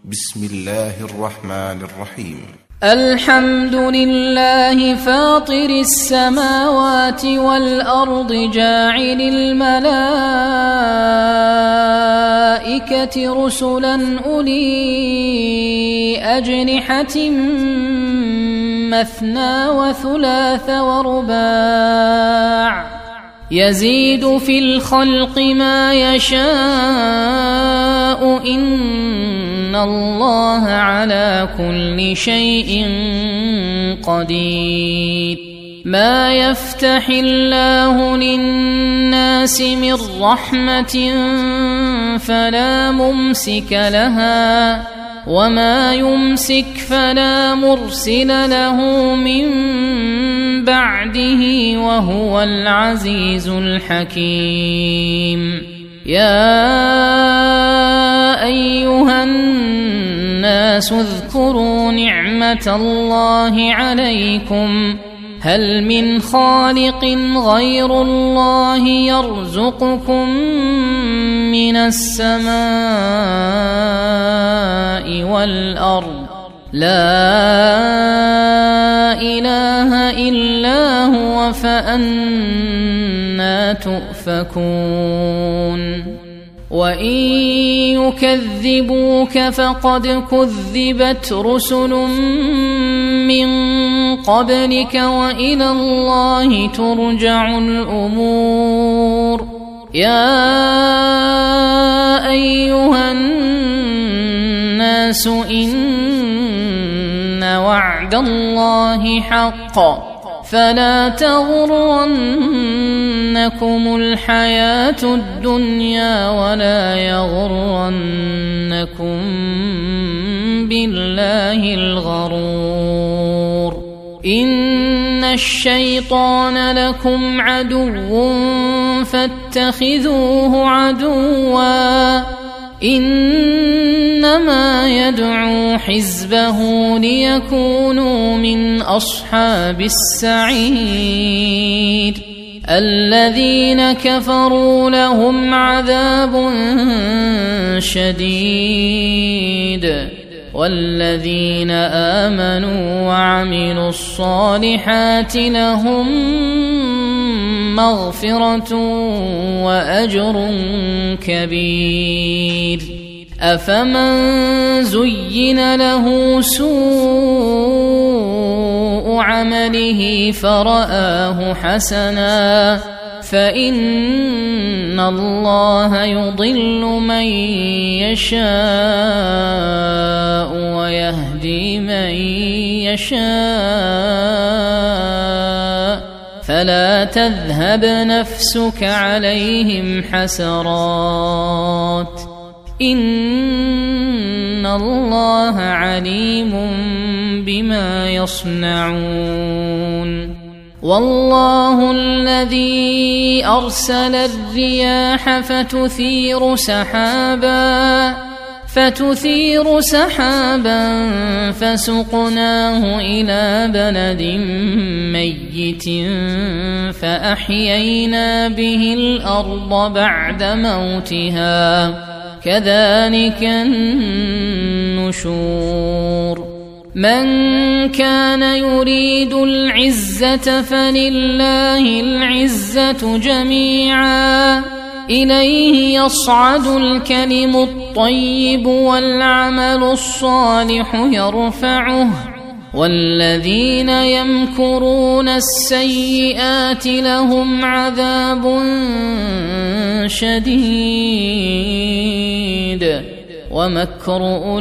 بسم الله الرحمن الرحيم. الحمد لله فاطر السماوات والأرض جاعل الملائكة رسلا أولي أجنحة مثنى وثلاث ورباع يزيد في الخلق ما يشاء إن الله على كل شيء قدير. ما يفتح الله للناس من رحمة فلا ممسك لها وما يمسك فلا مرسل له من بعده وهو العزيز الحكيم. يا أيها الناس اذكروا نعمة الله عليكم هل من خالق غير الله يرزقكم من السماء والأرض لا إله إلا هو فأنى تؤفكون. وإن يكذبوك فقد كذبت رسل من قبلك وإلى الله ترجع الأمور. يا أيها الناس إن وعد الله حق فلا تغرنكم الحياة الدنيا ولا يغرنكم بالله الغرور. إن الشيطان لكم عدو فاتخذوه عدوا إنما يدعو حزبه ليكونوا من أصحاب السعير. الذين كفروا لهم عذاب شديد والذين آمنوا وعملوا الصالحات لهم مغفرة وأجر كبير. أفمن زين له سوء عمله فرآه حسنا فإن الله يضل من يشاء ويهدي من يشاء فلا تذهب نفسك عليهم حسرات إن الله عليم بما يصنعون. والله الذي أرسل الرياح فتثير سحابا فسقناه إلى بلد ميت فأحيينا به الأرض بعد موتها كذلك النشور. من كان يريد العزة فلله العزة جميعا إليه يصعد الكلم الطيب والعمل الصالح يرفعه والذين يمكرون السيئات لهم عذاب شديد ومكر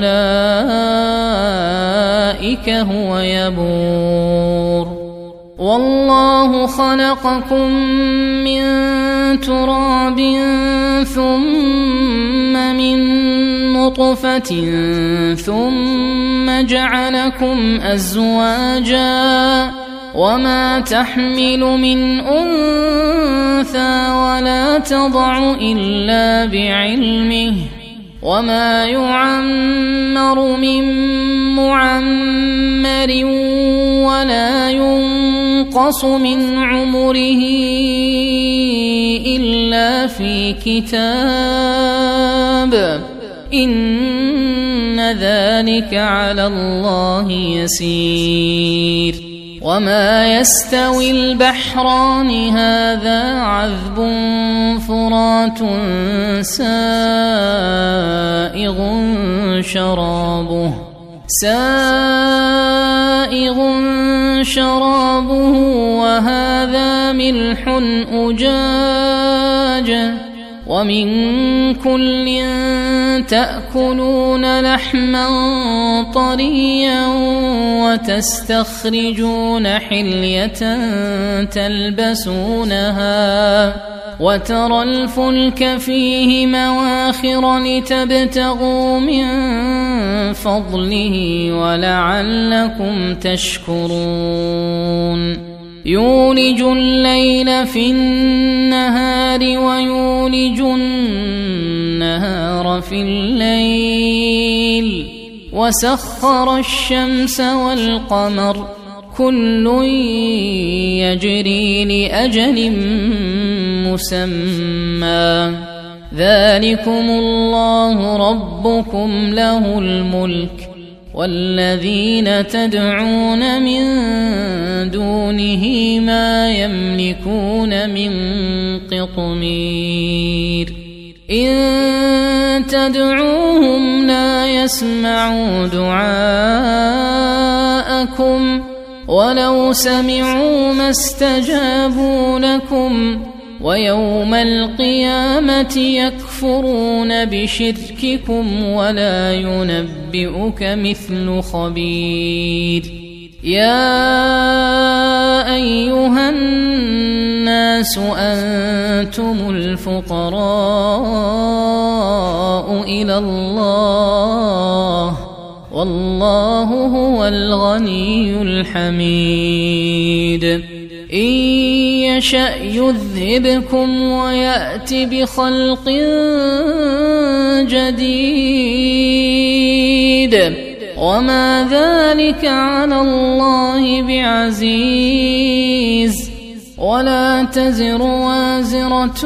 أولئك هو يبور. والله خلقكم من تراب ثم من نطفة ثم جعلكم أزواجا وما تحمل من أنثى ولا تضع إلا بعلمه وما يعمر من معمر ولا ينقص من عمره إلا في كتاب إن ذلك على الله يسير وما يستوي البحران هذا عذب فرات سائغ شرابه وهذا ملح أجاج ومن كل تأكلون لحما طريا وتستخرجون حلية تلبسونها وترى الفلك فيه مواخر لتبتغوا من فضله ولعلكم تشكرون يولج الليل في النهار ويولج النهار في الليل وسخر الشمس والقمر كل يجري لأجل مسمى ذلكم الله ربكم له الملك والذين تدعون من دونه ما يملكون من قطمير إن تدعوهم لا يسمعوا دعاءكم ولو سمعوا ما استجابوا لكم ويوم القيامة يكفرون بشرككم ولا ينبئك مثل خبير يا أيها الناس أنتم الفقراء إلى الله والله هو الغني الحميد إن يشأ يذهبكم ويأت بخلق جديد وما ذلك على الله بعزيز ولا تزر وازرة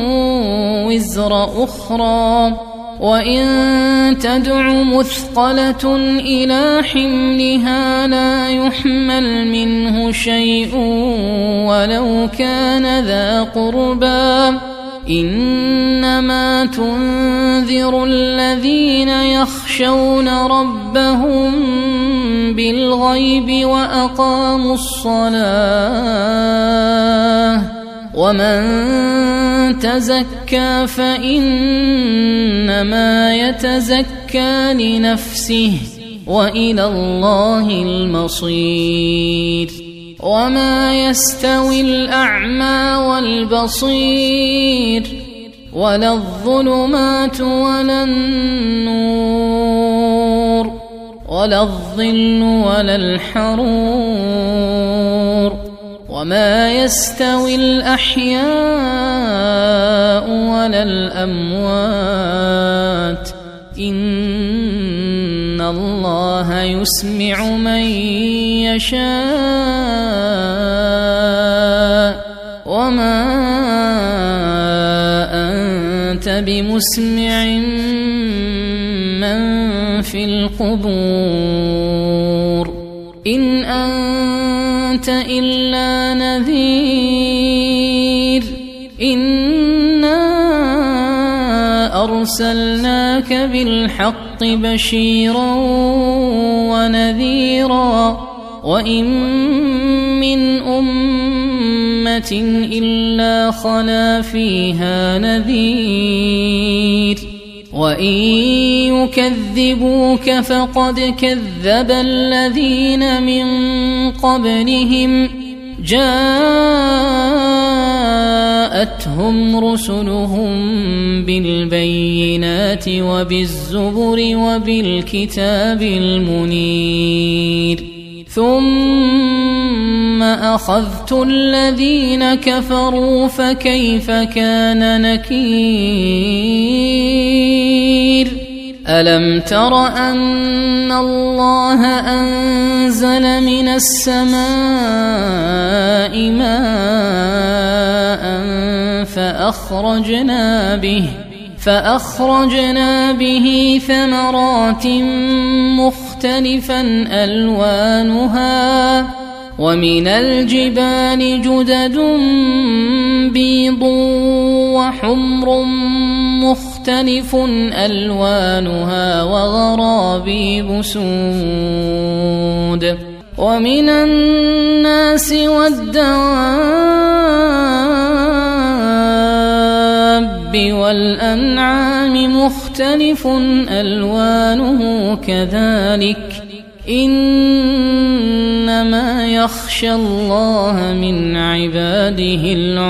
وزر أخرى وإن تدع مثقلة إلى حملها لا يحمل منه شيء ولو كان ذا قربى إنما تنذر الذين يخشون ربهم بالغيب وأقاموا الصلاة ومن تزكى فإنما يتزكى لنفسه وإلى الله المصير وما يستوي الأعمى والبصير ولا الظلمات ولا النور ولا الظل ولا الحرور وما يستوي الأحياء ولا الأموات إن الله يسمع من يشاء وما أنت بمسمع من في القبور إن أنت إلا نذير إنا أرسلناك بالحق بشيرا ونذيرا وإن من أمة إلا خلا فيها نذير وإن يكذبوك فقد كذب الذين من قبلهم جاءتهم رسلهم بالبينات وبالزبر وبالكتاب المنير ثم أخذت الذين كفروا فكيف كان نكير ألم تر أن الله أنزل من السماء ماء فأخرجنا به ثمرات مختلفا ألوانها ومن الجبال جدد بيض وحمر مختلف ألوانها وغرابيب سود ومن الناس والدواب والأنعام مختلف ألوانه كذلك إنما يخشى الله من عباده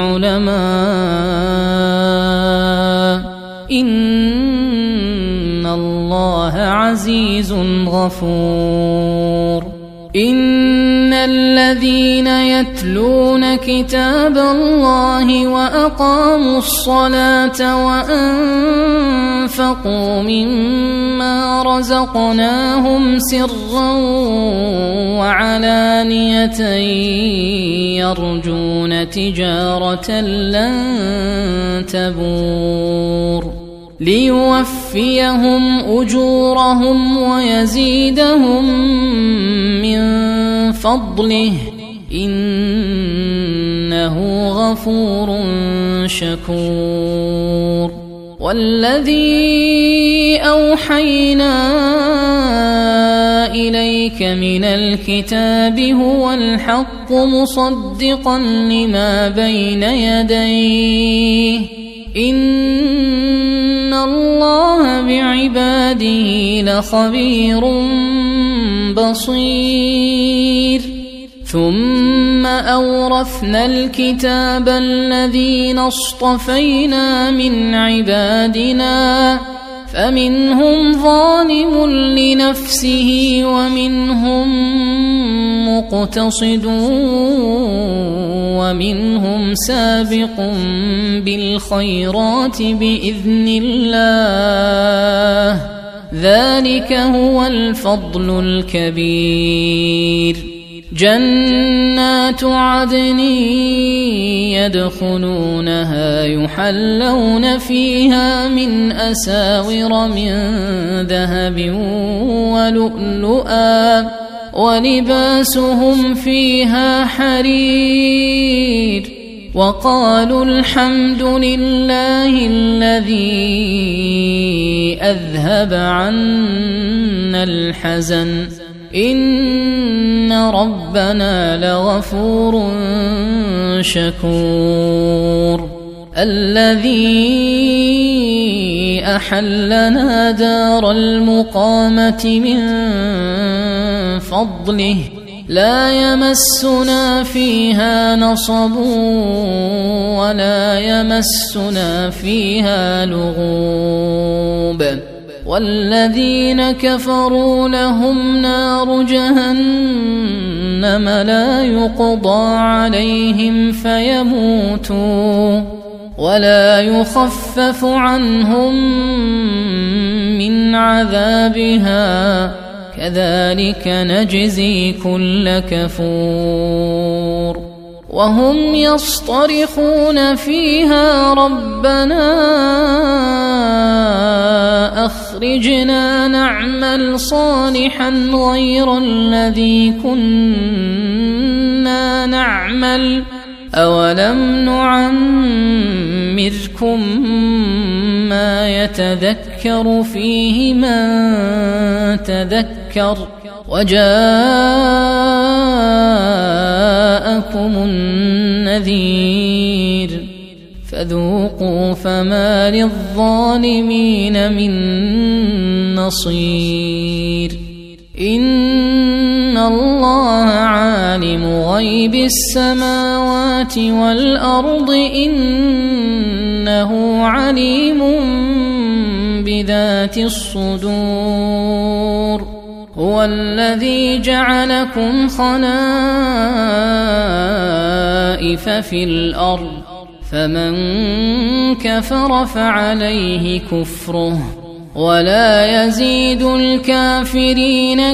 العلماء إن الله عزيز غفور إن الذين يتلون كتاب الله وأقاموا الصلاة وأنفقوا مما رزقناهم سرا وعلانية يرجون تجارة لن تبور ليوفيهم أجورهم ويزيدهم من فضله إنه غفور شكور والذي أوحينا إليك من الكتاب هو الحق مصدقا لما بين يديه إن الله بعباده لخبير بصير ثم أورثنا الكتاب الذين اصطفينا من عبادنا فمنهم ظالم لنفسه ومنهم مقتصد ومنهم سابق بالخيرات بإذن الله ذلك هو الفضل الكبير جنات عدن يدخلونها يحلون فيها من أساور من ذهب ولؤلؤا ولباسهم فيها حرير وقالوا الحمد لله الذي أذهب عنا الحزن إن ربنا لغفور شكور الذي أحلنا دار المقامة من فضله لا يمسنا فيها نصب ولا يمسنا فيها لغوب والذين كفروا لهم نار جهنم لا يقضى عليهم فيموتوا ولا يخفف عنهم من عذابها كذلك نجزي كل كفور وهم يصطرخون فيها ربنا أخرجنا نعمل صالحا غير الذي كنا نعمل أولم نعمركم ما يتذكر فيه من تذكر وجاءكم النذير فذوقوا فما للظالمين من نصير إن الله عالم غيب السماوات والأرض إنه عليم بذات الصدور هو الذي جعلكم خلائف في الأرض فمن كفر فعليه كفره ولا يزيد الكافرين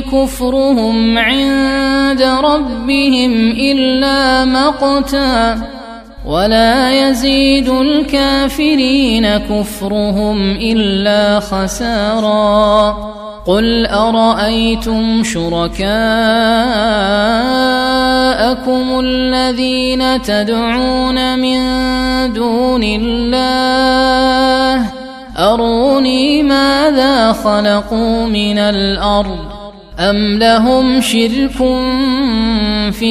كفرهم عند ربهم إلا مقتا ولا يزيد الكافرين كفرهم إلا خسارا قل أرأيتم شركاءكم الذين تدعون من دون الله أروني ماذا خلقوا من الأرض أم لهم شرك في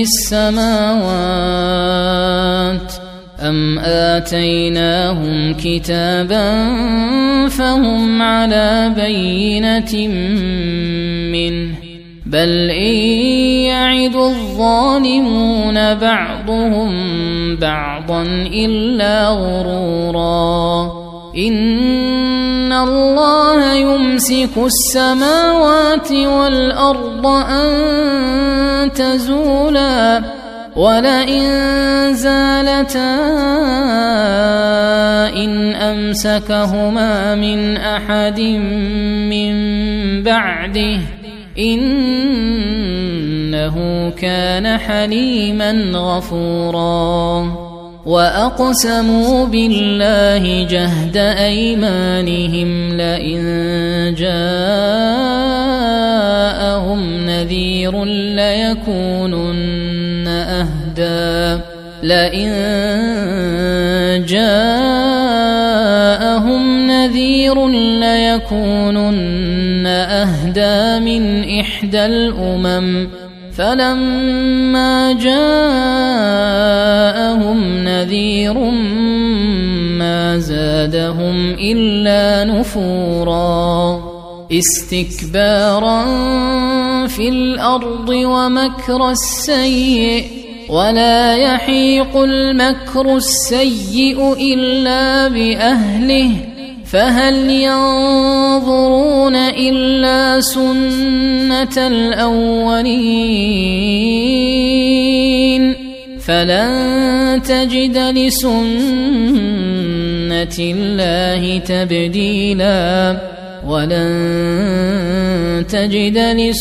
السماوات أم آتيناهم كتابا فهم على بينة منه بل إن يعد الظالمون بعضهم بعضا إلا غرورا إن الله يمسك السماوات والأرض أن تزولا ولئن زالتا إن أمسكهما من أحد من بعده إنه كان حليما غفورا وأقسموا بالله جهد أيمانهم لئن جاءهم نذير ليكونن أهدى من إحدى الأمم فلما جاءهم نذير ما زادهم إلا نفورا استكبارا في الأرض ومكر السيء ولا يحيق المكر السيء إلا بأهله فهل ينظرون إلا سنة الأولين فلن تجد لسنة الله تبديلا ولن تجد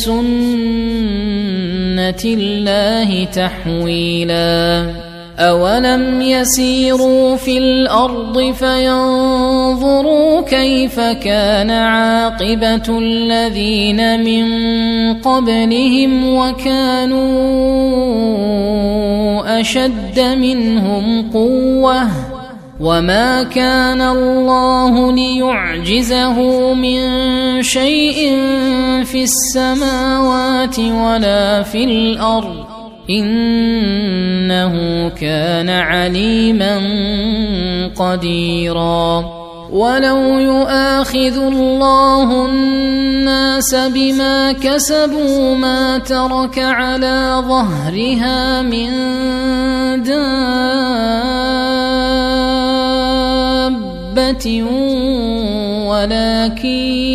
لسنة الله تحويلا أولم يسيروا في الأرض فينظروا كيف كان عاقبة الذين من قبلهم وكانوا أشد منهم قوة وما كان الله ليعجزه من شيء في السماوات ولا في الأرض إنه كان عليما قديرا ولو يؤاخذ الله الناس بما كسبوا ما ترك على ظهرها من دابة ولكن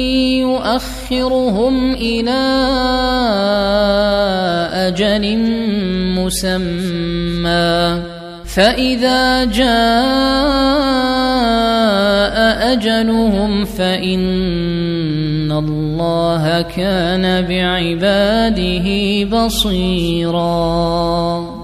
يؤخرهم إلى أجل مسمى فإذا جاء أجلهم فإن الله كان بعباده بصيراً